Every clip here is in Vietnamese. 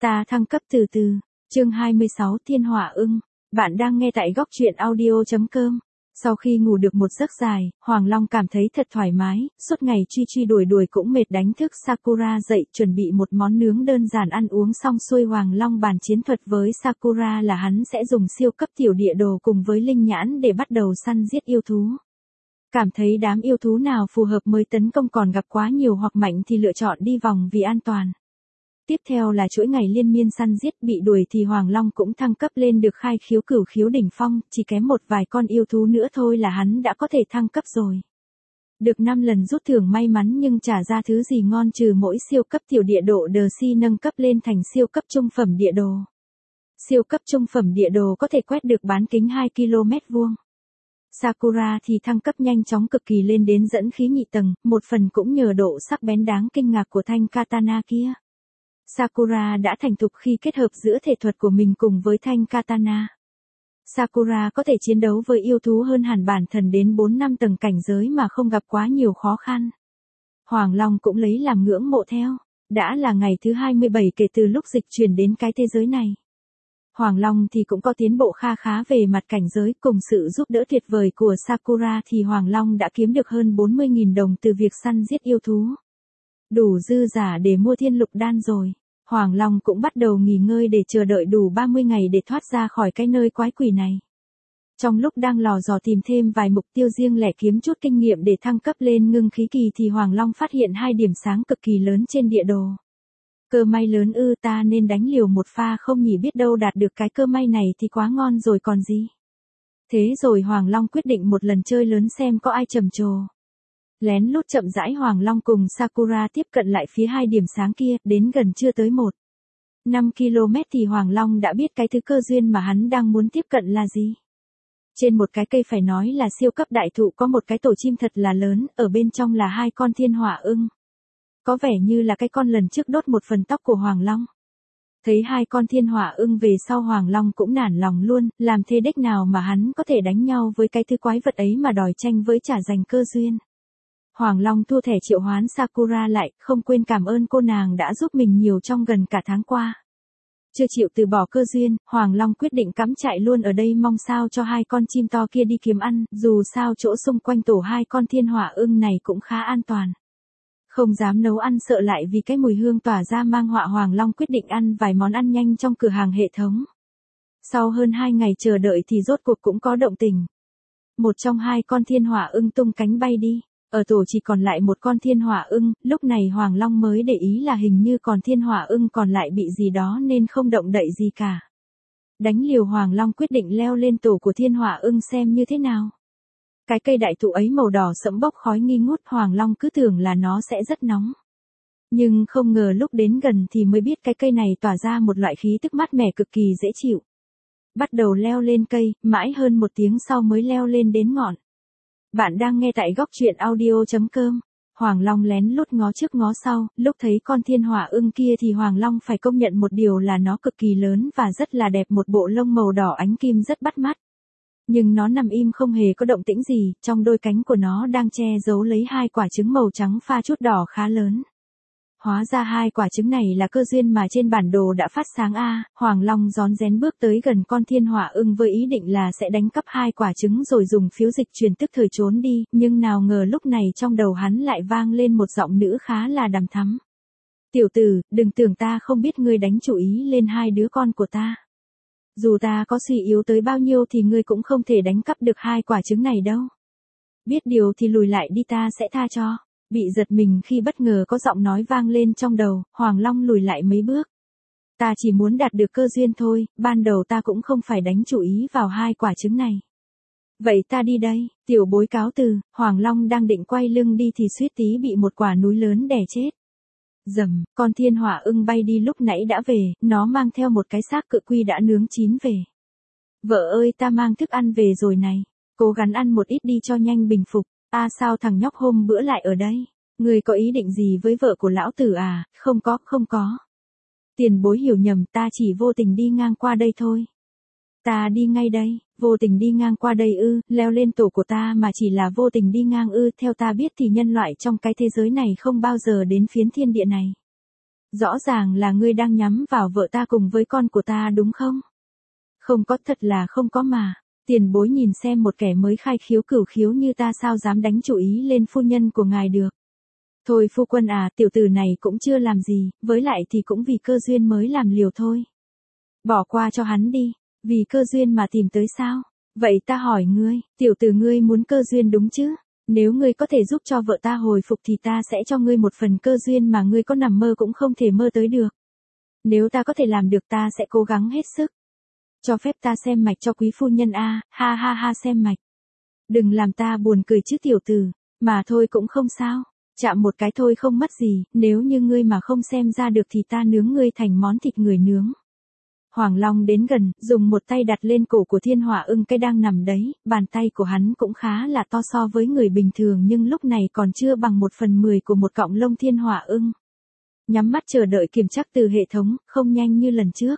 Ta thăng cấp từ từ. Chương 26 Thiên Hỏa Ưng. Bạn đang nghe tại góc truyện audio.com. Sau khi ngủ được một giấc dài, Hoàng Long cảm thấy thật thoải mái, suốt ngày truy đuổi cũng mệt, đánh thức Sakura dậy chuẩn bị một món nướng đơn giản ăn uống xong xuôi. Hoàng Long bàn chiến thuật với Sakura là hắn sẽ dùng siêu cấp tiểu địa đồ cùng với linh nhãn để bắt đầu săn giết yêu thú. Cảm thấy đám yêu thú nào phù hợp mới tấn công, còn gặp quá nhiều hoặc mạnh thì lựa chọn đi vòng vì an toàn. Tiếp theo là chuỗi ngày liên miên săn giết, bị đuổi thì Hoàng Long cũng thăng cấp lên được khai khiếu cửu khiếu đỉnh phong, chỉ kém một vài con yêu thú nữa thôi là hắn đã có thể thăng cấp rồi. Được 5 lần rút thưởng may mắn nhưng trả ra thứ gì ngon trừ mỗi siêu cấp tiểu địa đồ The Si nâng cấp lên thành siêu cấp trung phẩm địa đồ. Siêu cấp trung phẩm địa đồ có thể quét được bán kính 2 km vuông. Sakura thì thăng cấp nhanh chóng cực kỳ lên đến dẫn khí nhị tầng, một phần cũng nhờ độ sắc bén đáng kinh ngạc của thanh katana kia. Sakura đã thành thục khi kết hợp giữa thể thuật của mình cùng với thanh katana. Sakura có thể chiến đấu với yêu thú hơn hẳn bản thần đến 4-5 tầng cảnh giới mà không gặp quá nhiều khó khăn. Hoàng Long cũng lấy làm ngưỡng mộ theo. Đã là ngày thứ 27 kể từ lúc dịch chuyển đến cái thế giới này. Hoàng Long thì cũng có tiến bộ kha khá về mặt cảnh giới, cùng sự giúp đỡ tuyệt vời của Sakura thì Hoàng Long đã kiếm được hơn 40.000 đồng từ việc săn giết yêu thú. Đủ dư giả để mua thiên lục đan rồi. Hoàng Long cũng bắt đầu nghỉ ngơi để chờ đợi đủ 30 ngày để thoát ra khỏi cái nơi quái quỷ này. Trong lúc đang lò dò tìm thêm vài mục tiêu riêng lẻ kiếm chút kinh nghiệm để thăng cấp lên ngưng khí kỳ thì Hoàng Long phát hiện hai điểm sáng cực kỳ lớn trên địa đồ. Cơ may lớn ư, ta nên đánh liều một pha không nhỉ, biết đâu đạt được cái cơ may này thì quá ngon rồi còn gì. Thế rồi Hoàng Long quyết định một lần chơi lớn xem có ai trầm trồ. Lén lút chậm rãi Hoàng Long cùng Sakura tiếp cận lại phía hai điểm sáng kia, đến gần chưa tới 1,5 km thì Hoàng Long đã biết cái thứ cơ duyên mà hắn đang muốn tiếp cận là gì. Trên một cái cây phải nói là siêu cấp đại thụ có một cái tổ chim thật là lớn, ở bên trong là hai con thiên hỏa ưng. Có vẻ như là cái con lần trước đốt một phần tóc của Hoàng Long. Thấy hai con thiên hỏa ưng về sau Hoàng Long cũng nản lòng luôn, làm thế đếch nào mà hắn có thể đánh nhau với cái thứ quái vật ấy mà đòi tranh với trả giành cơ duyên. Hoàng Long thua thẻ triệu hoán Sakura lại, không quên cảm ơn cô nàng đã giúp mình nhiều trong gần cả tháng qua. Chưa chịu từ bỏ cơ duyên, Hoàng Long quyết định cắm trại luôn ở đây, mong sao cho hai con chim to kia đi kiếm ăn, dù sao chỗ xung quanh tổ hai con thiên hỏa ưng này cũng khá an toàn. Không dám nấu ăn sợ lại vì cái mùi hương tỏa ra mang họa, Hoàng Long quyết định ăn vài món ăn nhanh trong cửa hàng hệ thống. Sau hơn 2 ngày chờ đợi thì rốt cuộc cũng có động tình. Một trong hai con thiên hỏa ưng tung cánh bay đi. Ở tổ chỉ còn lại một con thiên hỏa ưng, lúc này Hoàng Long mới để ý là hình như còn thiên hỏa ưng còn lại bị gì đó nên không động đậy gì cả. Đánh liều Hoàng Long quyết định leo lên tổ của thiên hỏa ưng xem như thế nào. Cái cây đại thụ ấy màu đỏ sẫm bốc khói nghi ngút, Hoàng Long cứ tưởng là nó sẽ rất nóng. Nhưng không ngờ lúc đến gần thì mới biết cái cây này tỏa ra một loại khí tức mát mẻ cực kỳ dễ chịu. Bắt đầu leo lên cây, mãi hơn 1 tiếng sau mới leo lên đến ngọn. Bạn đang nghe tại góc truyện audio.com. Hoàng Long lén lút ngó trước ngó sau, lúc thấy con thiên hỏa ưng kia thì Hoàng Long phải công nhận một điều là nó cực kỳ lớn và rất là đẹp, một bộ lông màu đỏ ánh kim rất bắt mắt. Nhưng nó nằm im không hề có động tĩnh gì, trong đôi cánh của nó đang che giấu lấy hai quả trứng màu trắng pha chút đỏ khá lớn. Hóa ra hai quả trứng này là cơ duyên mà trên bản đồ đã phát sáng a. Hoàng Long rón rén bước tới gần con thiên hỏa ưng với ý định là sẽ đánh cắp hai quả trứng rồi dùng phiếu dịch chuyển tức thời trốn đi, nhưng nào ngờ lúc này trong đầu hắn lại vang lên một giọng nữ khá là đằm thắm. Tiểu tử, đừng tưởng ta không biết ngươi đánh chủ ý lên hai đứa con của ta. Dù ta có suy yếu tới bao nhiêu thì ngươi cũng không thể đánh cắp được hai quả trứng này đâu. Biết điều thì lùi lại đi, ta sẽ tha cho. Bị giật mình khi bất ngờ có giọng nói vang lên trong đầu, Hoàng Long lùi lại mấy bước. Ta chỉ muốn đạt được cơ duyên thôi, ban đầu ta cũng không phải đánh chủ ý vào hai quả trứng này. Vậy ta đi đây, tiểu bối cáo từ. Hoàng Long đang định quay lưng đi thì suýt tí bị một quả núi lớn đè chết. Dầm, con thiên hỏa ưng bay đi lúc nãy đã về, nó mang theo một cái xác cự quy đã nướng chín về. Vợ ơi, ta mang thức ăn về rồi này, cố gắng ăn một ít đi cho nhanh bình phục. Sao thằng nhóc hôm bữa lại ở đây? Người có ý định gì với vợ của lão tử à? Không có. Tiền bối hiểu nhầm, ta chỉ vô tình đi ngang qua đây thôi. Ta đi ngay đây, vô tình đi ngang qua đây ư, leo lên tổ của ta mà chỉ là vô tình đi ngang ư, theo ta biết thì nhân loại trong cái thế giới này không bao giờ đến phiến thiên địa này. Rõ ràng là ngươi đang nhắm vào vợ ta cùng với con của ta đúng không? Không có, thật là không có mà. Tiền bối nhìn xem, một kẻ mới khai khiếu cửu khiếu như ta sao dám đánh chủ ý lên phu nhân của ngài được. Thôi phu quân à, tiểu tử này cũng chưa làm gì, với lại thì cũng vì cơ duyên mới làm liều thôi. Bỏ qua cho hắn đi, vì cơ duyên mà tìm tới sao? Vậy ta hỏi ngươi, tiểu tử ngươi muốn cơ duyên đúng chứ? Nếu ngươi có thể giúp cho vợ ta hồi phục thì ta sẽ cho ngươi một phần cơ duyên mà ngươi có nằm mơ cũng không thể mơ tới được. Nếu ta có thể làm được ta sẽ cố gắng hết sức. Cho phép ta xem mạch cho quý phu nhân a, ha ha ha, xem mạch. Đừng làm ta buồn cười chứ tiểu tử, mà thôi cũng không sao. Chạm một cái thôi không mất gì, nếu như ngươi mà không xem ra được thì ta nướng ngươi thành món thịt người nướng. Hoàng Long đến gần, dùng một tay đặt lên cổ của Thiên Hỏa Ưng cái đang nằm đấy, bàn tay của hắn cũng khá là to so với người bình thường nhưng lúc này còn chưa bằng 1/10 của một cọng lông Thiên Hỏa Ưng. Nhắm mắt chờ đợi kiểm tra từ hệ thống, không nhanh như lần trước.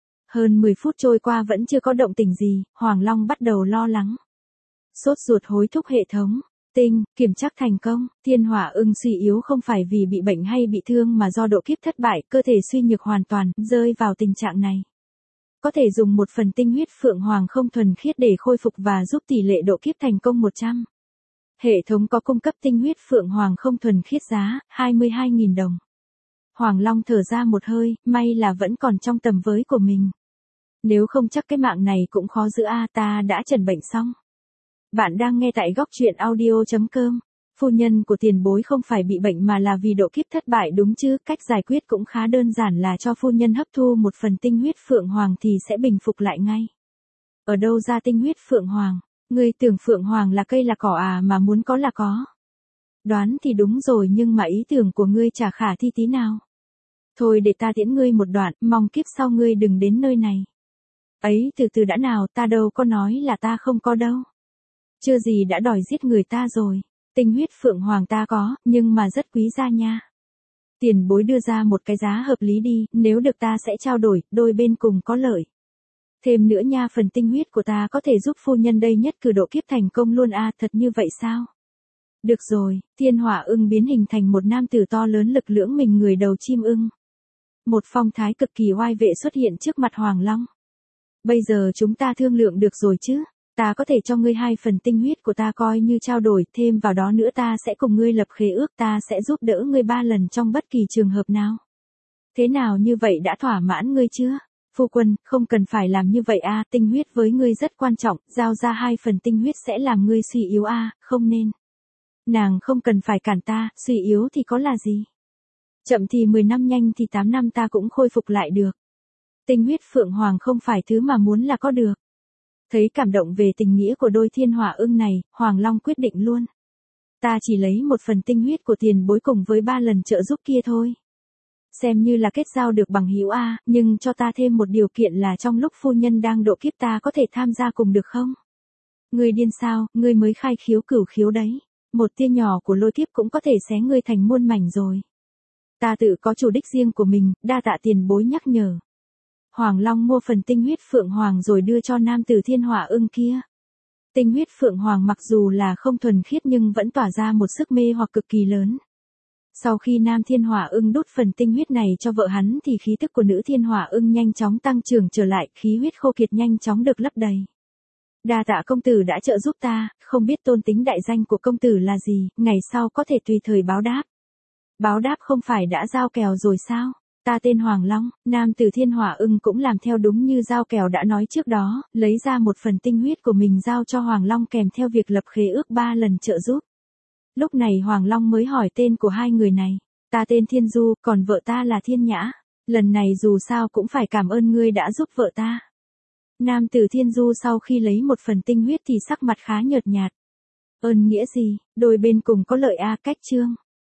Hơn 10 phút trôi qua vẫn chưa có động tĩnh gì, Hoàng Long bắt đầu lo lắng. Sốt ruột hối thúc hệ thống. Tinh, kiểm tra thành công, Thiên Hỏa Ưng suy yếu không phải vì bị bệnh hay bị thương mà do độ kiếp thất bại, cơ thể suy nhược hoàn toàn, rơi vào tình trạng này. Có thể dùng một phần tinh huyết Phượng Hoàng không thuần khiết để khôi phục và giúp tỷ lệ độ kiếp thành công 100. Hệ thống có cung cấp tinh huyết Phượng Hoàng không thuần khiết giá 22.000 đồng. Hoàng Long thở ra một hơi, may là vẫn còn trong tầm với của mình. Nếu không chắc cái mạng này cũng khó giữ a, ta đã trần bệnh xong. Bạn đang nghe tại góc truyện audio.com. Phu nhân của tiền bối không phải bị bệnh mà là vì độ kiếp thất bại đúng chứ, cách giải quyết cũng khá đơn giản là cho phu nhân hấp thu một phần tinh huyết Phượng Hoàng thì sẽ bình phục lại ngay. Ở đâu ra tinh huyết Phượng Hoàng? Ngươi tưởng Phượng Hoàng là cây là cỏ à mà muốn có là có. Đoán thì đúng rồi nhưng mà ý tưởng của ngươi chả khả thi tí nào. Thôi để ta tiễn ngươi một đoạn, mong kiếp sau ngươi đừng đến nơi này. Ấy từ từ đã nào, ta đâu có nói là ta không có đâu. Chưa gì đã đòi giết người ta rồi. Tinh huyết Phượng Hoàng ta có, nhưng mà rất quý giá nha. Tiền bối đưa ra một cái giá hợp lý đi, nếu được ta sẽ trao đổi, đôi bên cùng có lợi. Thêm nữa nha, phần tinh huyết của ta có thể giúp phu nhân đây nhất cử độ kiếp thành công luôn a, thật như vậy sao? Được rồi, Thiên Hỏa Ưng biến hình thành một nam tử to lớn lực lưỡng mình người đầu chim ưng. Một phong thái cực kỳ oai vệ xuất hiện trước mặt Hoàng Long. Bây giờ chúng ta thương lượng được rồi chứ? Ta có thể cho ngươi 2 phần tinh huyết của ta coi như trao đổi, thêm vào đó nữa ta sẽ cùng ngươi lập khế ước, ta sẽ giúp đỡ ngươi 3 lần trong bất kỳ trường hợp nào. Thế nào, như vậy đã thỏa mãn ngươi chưa? Phu quân, không cần phải làm như vậy a, tinh huyết với ngươi rất quan trọng, giao ra 2 phần tinh huyết sẽ làm ngươi suy yếu a, không nên. Nàng không cần phải cản ta, suy yếu thì có là gì? Chậm thì 10 năm, nhanh thì 8 năm ta cũng khôi phục lại được. Tinh huyết Phượng Hoàng không phải thứ mà muốn là có được. Thấy cảm động về tình nghĩa của đôi Thiên Hỏa Ưng này, Hoàng Long quyết định luôn. Ta chỉ lấy 1 phần tinh huyết của tiền bối cùng với 3 lần trợ giúp kia thôi. Xem như là kết giao được bằng hữu a, nhưng cho ta thêm một điều kiện là trong lúc phu nhân đang độ kiếp ta có thể tham gia cùng được không? Ngươi điên sao, ngươi mới khai khiếu cửu khiếu đấy. Một tia nhỏ của lôi kiếp cũng có thể xé ngươi thành muôn mảnh rồi. Ta tự có chủ đích riêng của mình, đa tạ tiền bối nhắc nhở. Hoàng Long mua phần tinh huyết Phượng Hoàng rồi đưa cho nam tử Thiên Hỏa Ưng kia. Tinh huyết Phượng Hoàng mặc dù là không thuần khiết nhưng vẫn tỏa ra một sức mê hoặc cực kỳ lớn. Sau khi nam Thiên Hỏa Ưng đút phần tinh huyết này cho vợ hắn thì khí tức của nữ Thiên Hỏa Ưng nhanh chóng tăng trưởng trở lại, khí huyết khô kiệt nhanh chóng được lấp đầy. Đa tạ công tử đã trợ giúp ta, không biết tôn tính đại danh của công tử là gì, ngày sau có thể tùy thời báo đáp. Báo đáp không phải đã giao kèo rồi sao? Ta tên Hoàng Long, nam tử Thiên Hỏa Ưng cũng làm theo đúng như giao kèo đã nói trước đó, lấy ra một phần tinh huyết của mình giao cho Hoàng Long kèm theo việc lập khế ước 3 lần trợ giúp. Lúc này Hoàng Long mới hỏi tên của hai người này. Ta tên Thiên Du, còn vợ ta là Thiên Nhã. Lần này dù sao cũng phải cảm ơn ngươi đã giúp vợ ta. Nam tử Thiên Du sau khi lấy một phần tinh huyết thì sắc mặt khá nhợt nhạt. Ơn nghĩa gì, đôi bên cùng có lợi a, cách chương.